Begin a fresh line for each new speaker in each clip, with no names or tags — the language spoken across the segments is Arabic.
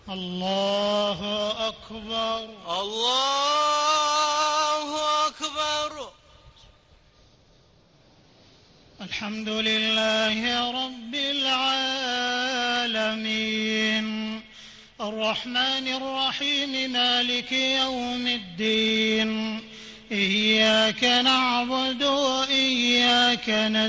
الله أكبر.
الله أكبر.
الحمد لله رب العالمين الرحمن الرحيم مالك يوم الدين إياك نعبد وإياك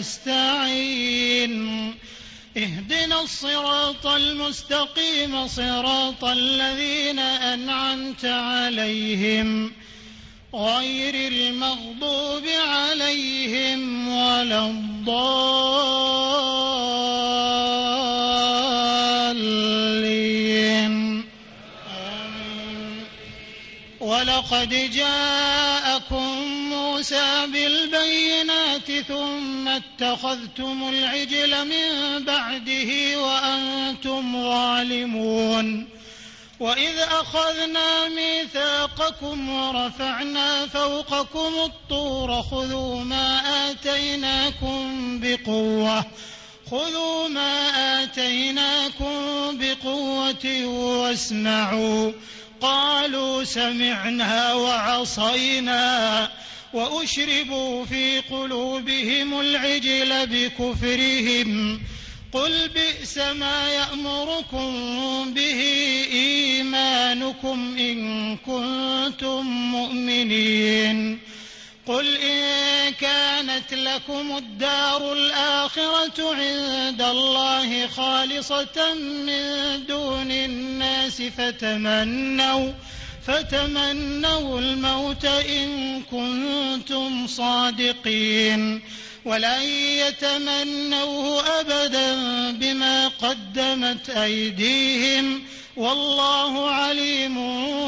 نستعين اهدنا الصراط المستقيم صراط الذين أنعمت عليهم غير المغضوب عليهم ولا الضالين آمين. ولقد جاءكم موسى بالبينات ثم اتخذتم العجل من بعده وأنتم ظالمون وإذ أخذنا ميثاقكم ورفعنا فوقكم الطور خذوا ما آتيناكم بقوة واسمعوا قالوا سمعنا وعصينا وأشربوا في قلوبهم العجل بكفرهم قل بئس ما يأمركم به إيمانكم إن كنتم مؤمنين قل إن كانت لكم الدار الآخرة عند الله خالصة من دون الناس فتمنوا الموت إن كنتم صادقين ولن يتمنوه أبدا بما قدمت أيديهم والله عليم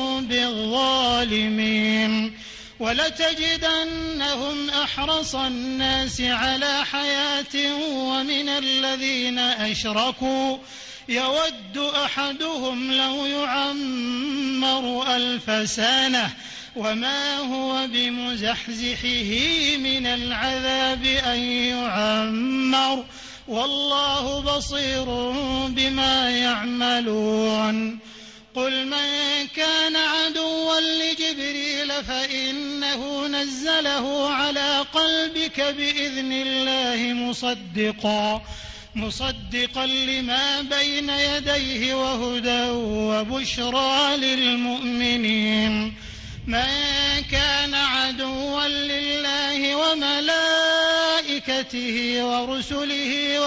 بالظالمين ولتجدنهم أحرص الناس على حياة ومن الذين أشركوا يود أحدهم لو يعمر 1000 سنة وما هو بمزحزحه من العذاب أن يعمر والله بصير بما يعملون قل من كان عدوا لجبريل فإنه نزله على قلبك بإذن الله مصدقا لما بين يديه وهدى وبشرى للمؤمنين من كان عدوا لله وملائكته ورسله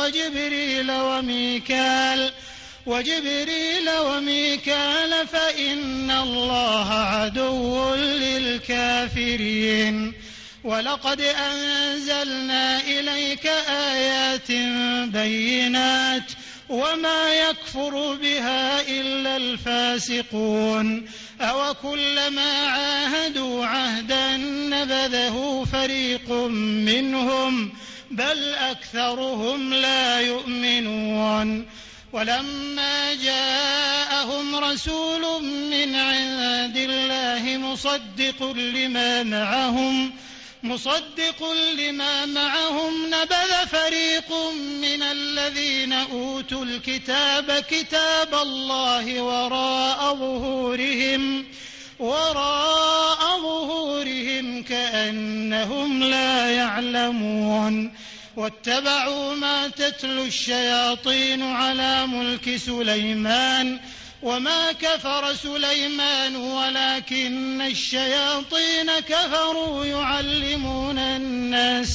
وجبريل وميكال فإن الله عدو للكافرين ولقد أنزلنا إليك آيات بينات وما يكفر بها إلا الفاسقون أوكلما عاهدوا عهدا نبذه فريق منهم بل أكثرهم لا يؤمنون ولما جاءهم رسول من عند الله مصدق لما معهم نبذ فريق من الذين أوتوا الكتاب كتاب الله وراء ظهورهم كأنهم لا يعلمون واتبعوا ما تتلو الشياطين على ملك سليمان وما كفر سليمان ولكن الشياطين كفروا يعلمون الناس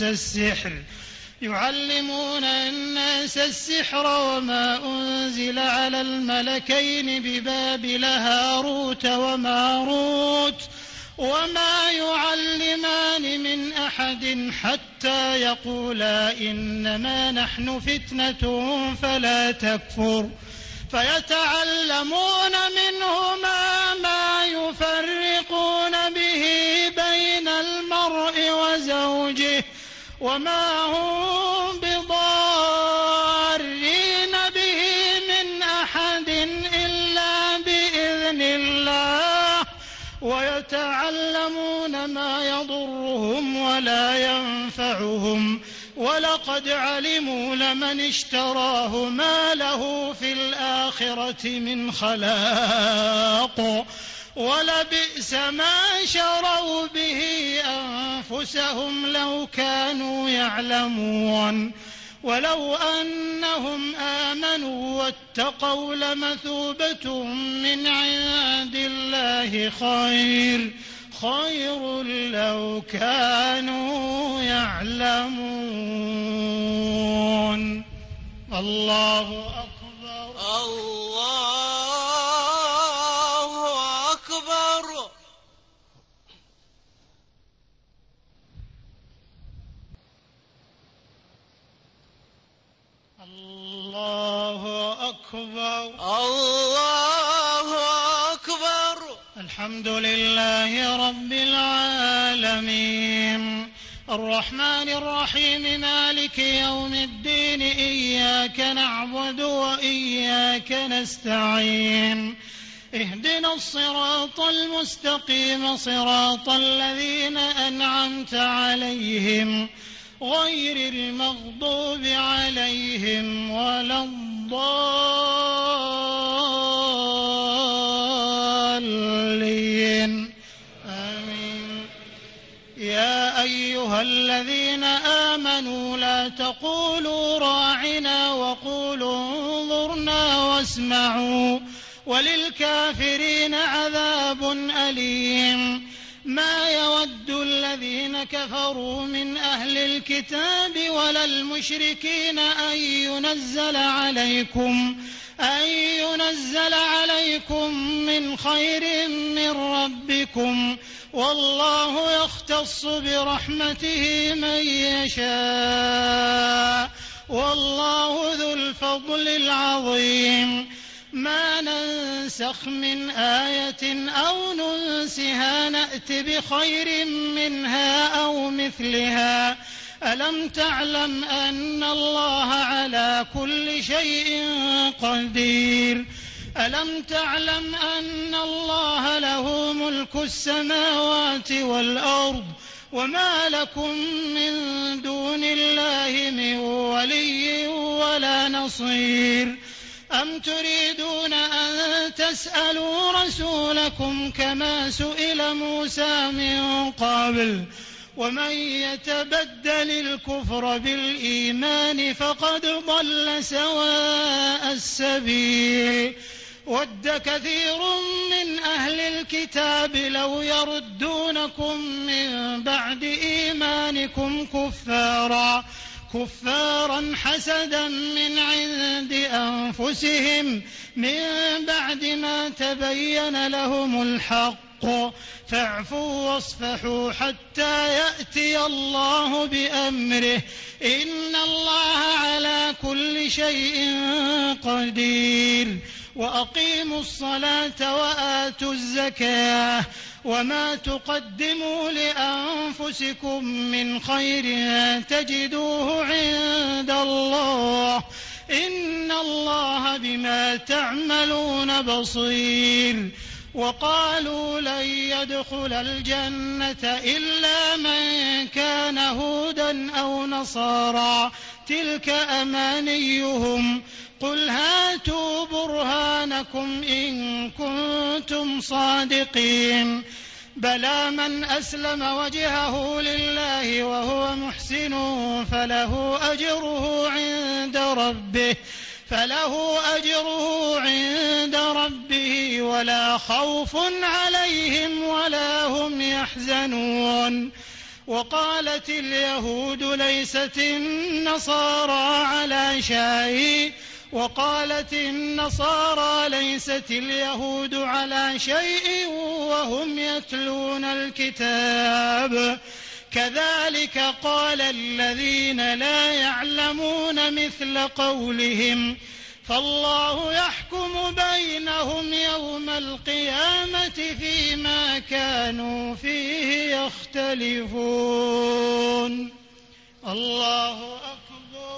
السحر وما أنزل على الملكين ببابل هاروت وماروت وما يعلمان من أحد حتى يقولا إنما نحن فتنة فلا تكفر فيتعلمون منهما ما يفرقون به بين المرء وزوجه وما هم بضارين به من أحد إلا بإذن الله ويتعلمون ما يضرهم ولا ينفعهم ولقد علموا لمن اشتراه ما له في الآخرة من خلاق ولبئس ما شروا به أنفسهم لو كانوا يعلمون ولو أنهم آمنوا واتقوا لمثوبة من عند الله خير لو كانوا يعلمون. الله أكبر.
الله أكبر.
الله أكبر.
الله أكبر.
الحمد لله رب العالمين الرحمن الرحيم مالك يوم الدين إياك نعبد وإياك نستعين اهدنا الصراط المستقيم صراط الذين أنعمت عليهم غير المغضوب عليهم ولا الضالين آمين. يا أيها الذين آمنوا لا تقولوا راعنا وقولوا انظرنا واسمعوا وللكافرين عذاب أليم. ما يود الذين كفروا من أهل الكتاب ولا المشركين أن ينزل عليكم من خير من ربكم والله يختص برحمته من يشاء والله ذو الفضل العظيم. ما ننسخ من آية أو ننسها نأت بخير منها أو مثلها. ألم تعلم أن الله على كل شيء قدير. ألم تعلم أن الله له ملك السماوات والأرض وما لكم من دون الله من ولي ولا نصير. أم تريدون أن تسألوا رسولكم كما سئل موسى من قبل ومن يتبدل الكفر بالإيمان فقد ضل سواء السبيل. ود كثير من أهل الكتاب لو يردونكم من بعد إيمانكم كفارا حسدا من عند أنفسهم من بعد ما تبين لهم الحق فاعفوا واصفحوا حتى يأتي الله بأمره إن الله على كل شيء قدير. وأقيموا الصلاة وآتوا الزكاة وما تقدموا لأنفسكم من خير تجدوه عند الله إن الله بما تعملون بصير. وقالوا لن يدخل الجنة إلا من كان هودا أو نصارى تلك أمانيهم قل هاتوا برهانكم إن كنتم صادقين. بلى من أسلم وجهه لله وهو محسن فله أجره عند ربه ولا خوف عليهم ولا هم يحزنون. وقالت اليهود ليست النصارى على شيء وقالت النصارى ليست اليهود على شيء وهم يتلون الكتاب كذلك قال الذين لا يعلمون مثل قولهم فالله يحكم بينهم يوم القيامة فيما كانوا فيه يختلفون. الله أكبر.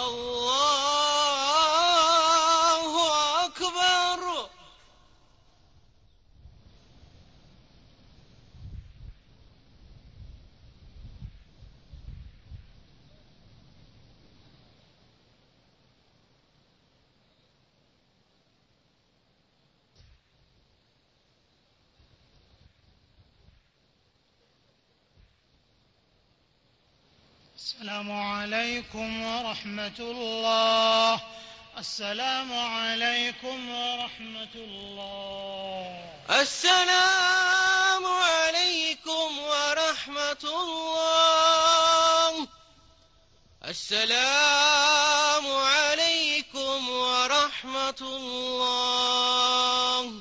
الله أكبر.
السلام عليكم ورحمة الله. السلام عليكم ورحمة الله.
السلام عليكم ورحمة الله. السلام عليكم ورحمة الله.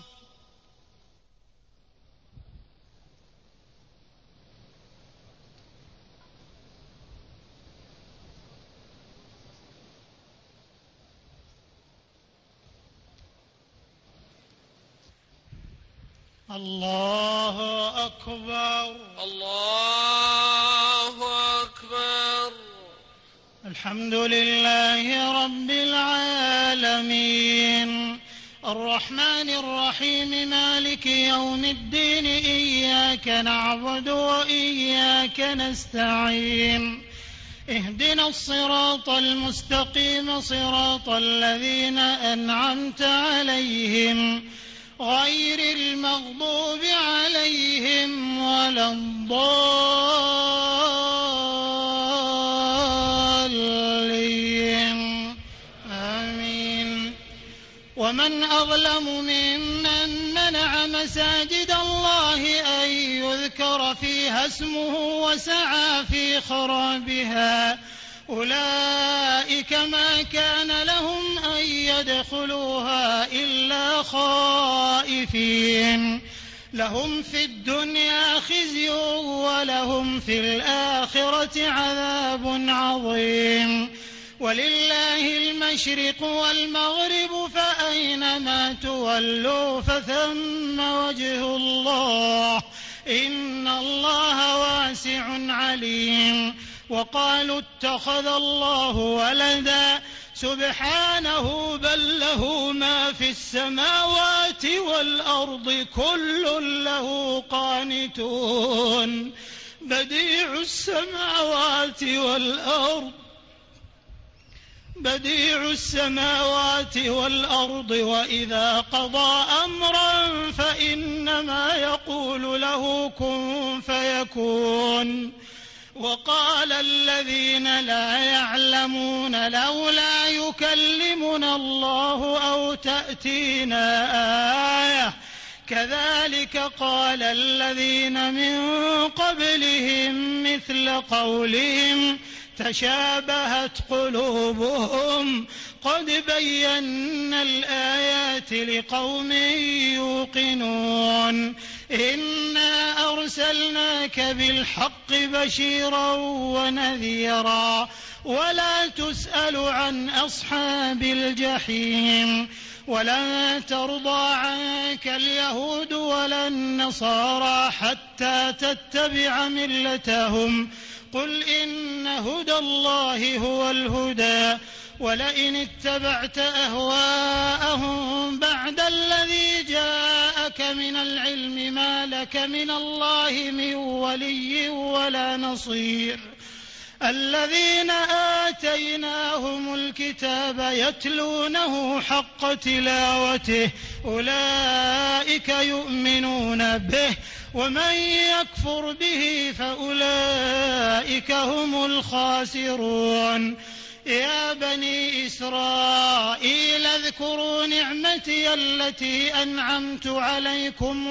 الله أكبر.
الله أكبر.
الحمد لله رب العالمين الرحمن الرحيم مالك يوم الدين إياك نعبد وإياك نستعين اهدنا الصراط المستقيم صراط الذين أنعمت عليهم غير المغضوب عليهم ولا الضالين آمين. ومن أظلم ممن منع مساجد الله أن يذكر فيها اسمه وسعى في خرابها أولئك ما كان لهم أن يدخلوها إلا خائفين لهم في الدنيا خزي ولهم في الآخرة عذاب عظيم. ولله المشرق والمغرب فأينما تولوا فثم وجه الله إن الله واسع عليم. وقالوا اتخذ الله ولدا سبحانه بل له ما في السماوات والأرض كل له قانتون بديع السماوات والأرض وإذا قضى أمرا فإنما يقول له كن فيكون. وقال الذين لا يعلمون لولا يكلمنا الله أو تأتينا آية كذلك قال الذين من قبلهم مثل قولهم تشابهت قلوبهم قد بينا الآيات لقوم يوقنون. إنا أرسلناك بالحق بشيرا ونذيرا ولا تسأل عن أصحاب الجحيم. ولن ترضى عنك اليهود ولا النصارى حتى تتبع ملتهم قل إن هدى الله هو الهدى ولئن اتبعت أهواءهم بعد الذي جاءك من العلم ما لك من الله من ولي ولا نصير. الذين آتيناهم الكتاب يتلونه حق تلاوته أولئك يؤمنون به ومن يكفر به فأولئك هم الخاسرون. يا بني إسرائيل اذكروا نعمتي التي أنعمت عليكم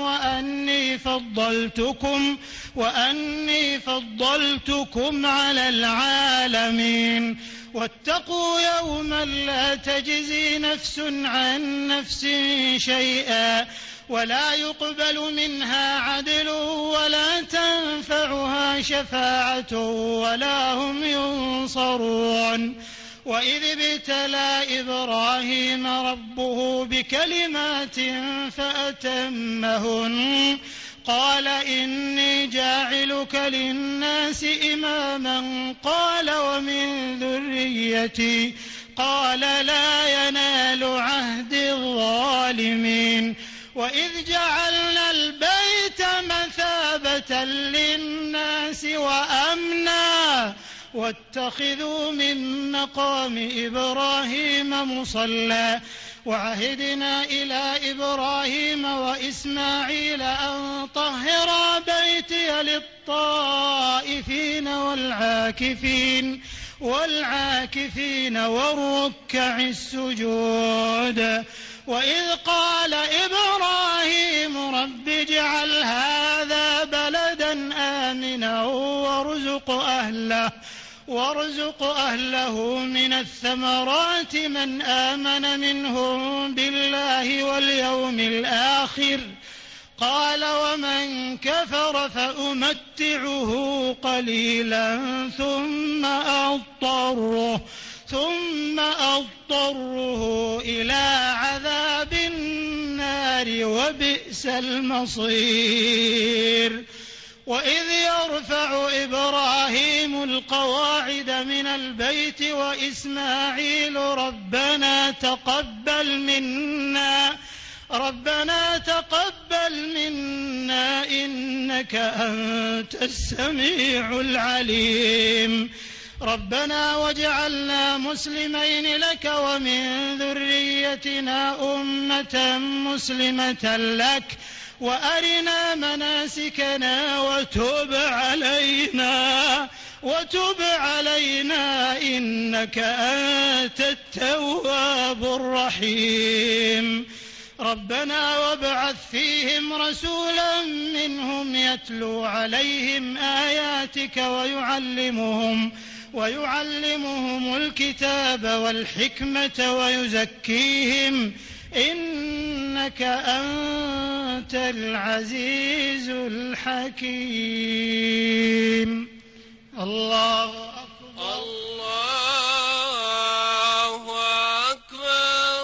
وأني فضلتكم على العالمين. واتقوا يوما لا تجزي نفس عن نفس شيئا ولا يقبل منها عدل ولا تنفعها شفاعة ولا هم ينصرون. وإذ ابتلى إبراهيم ربه بكلمات فأتمهن قال إني جاعلك للناس إماما قال ومن ذريتي قال لا ينال عهد الظالمين. وإذ جعلنا البيت مثابة للناس وأمنا واتخذوا من مقام إبراهيم مصلى وعهدنا إلى إبراهيم وإسماعيل أن طهرا بيتي للطائفين والعاكفين والركع السجود. وإذ قال إبراهيم رب اجعل هذا بلدا آمنا وارزق أهله من الثمرات من آمن منهم بالله واليوم الآخر قال ومن كفر فأمتعه قليلا ثم أضطره إلى عذاب النار وبئس المصير. وإذ يرفع إبراهيم القواعد من البيت وإسماعيل ربنا تقبل منا إنك أنت السميع العليم. ربنا واجعلنا مسلمين لك ومن ذريتنا أمة مسلمة لك وأرنا مناسكنا وتب علينا إنك أنت التواب الرحيم. ربنا وابعث فيهم رسولا منهم يتلو عليهم آياتك ويعلمهم الكتاب والحكمة ويزكيهم إنك أنت العزيز الحكيم. الله أكبر
الله أكبر.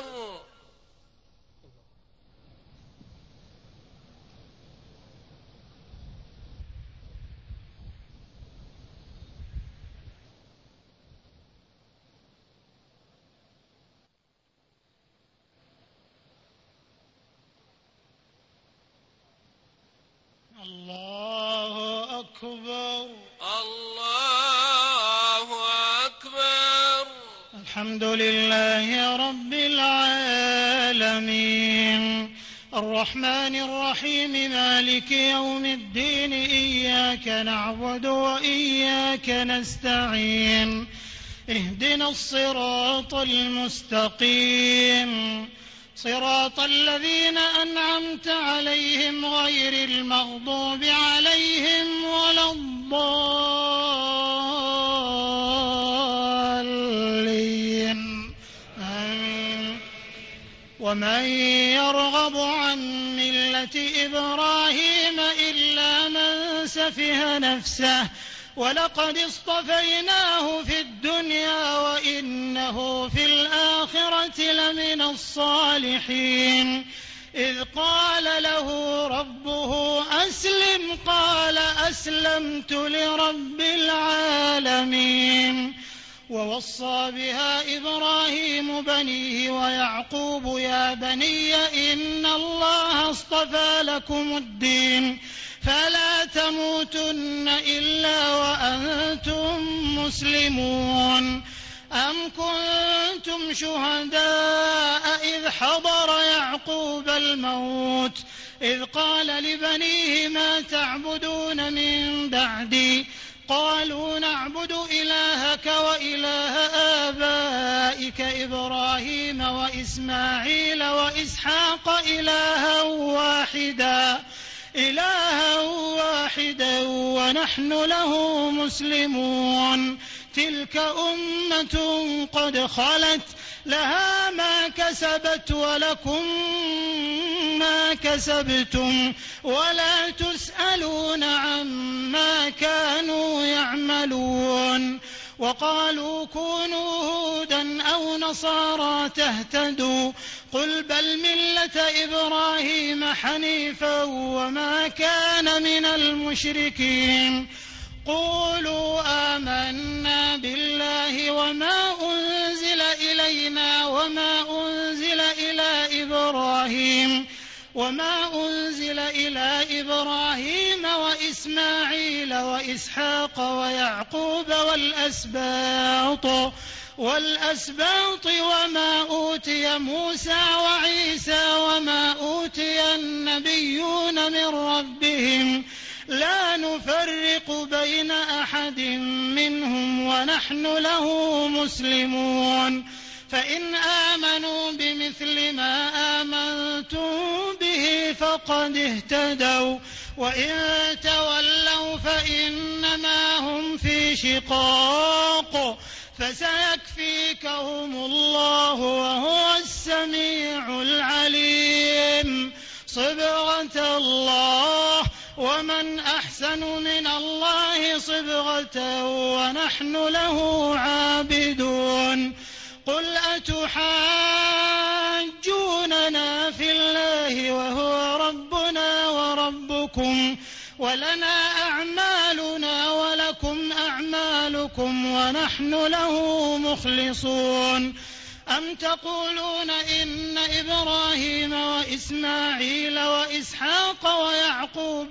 الله أكبر
الله أكبر.
الحمد لله رب العالمين الرحمن الرحيم مالك يوم الدين إياك نعبد وإياك نستعين اهدنا الصراط المستقيم صراط الذين أنعمت عليهم غير المغضوب عليهم ولا الضالين آمين. ومن يرغب عن ملة إبراهيم إلا من سفه نفسه ولقد اصطفيناه في الدنيا وإنه في الآخرة لمن الصالحين. إذ قال له ربه أسلم قال أسلمت لرب العالمين. ووصى بها إبراهيم بنيه ويعقوب يا بني إن الله اصطفى لكم الدين فلا تموتن إلا وأنتم مسلمون. أم كنتم شهداء إذ حضر يعقوب الموت إذ قال لبنيه ما تعبدون من بعدي قالوا نعبد إلهك وإله آبائك إبراهيم وإسماعيل وإسحاق إلها واحدا ونحن له مسلمون. تلك أمة قد خلت لها ما كسبت ولكم ما كسبتم ولا تسألون عما كانوا يعملون. وقالوا كونوا هودا أو نصارى تهتدوا قل بل ملة إبراهيم حنيفا وما كان من المشركين. قولوا آمنا بالله وما أنزل إلينا وما أنزل إلى إبراهيم وما أنزل إلى إبراهيم وإسماعيل وإسحاق ويعقوب والأسباط وما أوتي موسى وعيسى وما أوتي النبيون من ربهم لا نفرق بين أحد منهم ونحن له مسلمون فإن آمنوا بمثل ما آمنتم به فقد اهتدوا وإن تولوا فإنما هم في شقاق فسيكفيكهم الله وهو السميع العليم صبغة الله ومن أحسن من الله صبغة ونحن له عابدون قل أتحاجوننا في الله وهو ربنا وربكم ولنا أعمالنا ولكم أعمالكم ونحن له مخلصون أم تقولون إن إبراهيم وإسماعيل وإسحاق ويعقوب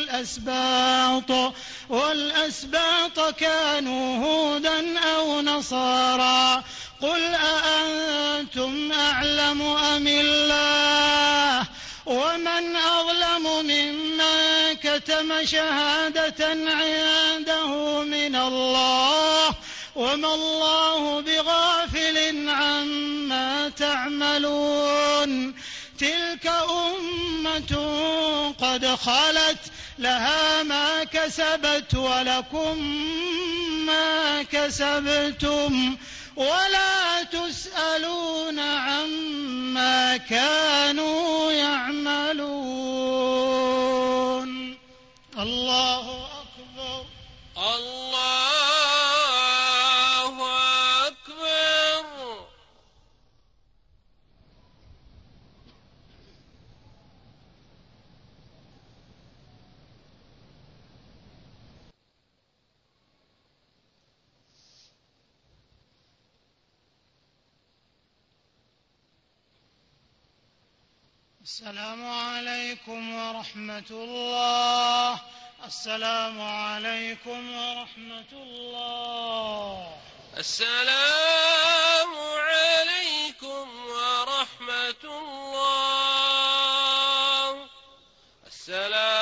والأسباط كانوا هودا أو نصارى قل أأنتم أعلم أم الله ومن أظلم ممن كتم شهادة عنده من الله وما الله بغافل عما تعملون تلك أمة قد خلت لها ما كسبت ولكم ما كسبتم ولا تسألون عما كانوا يعملون الله أكبر
الله أكبر.
السلام عليكم ورحمة الله. السلام عليكم ورحمة الله.
السلام عليكم ورحمة الله. السلام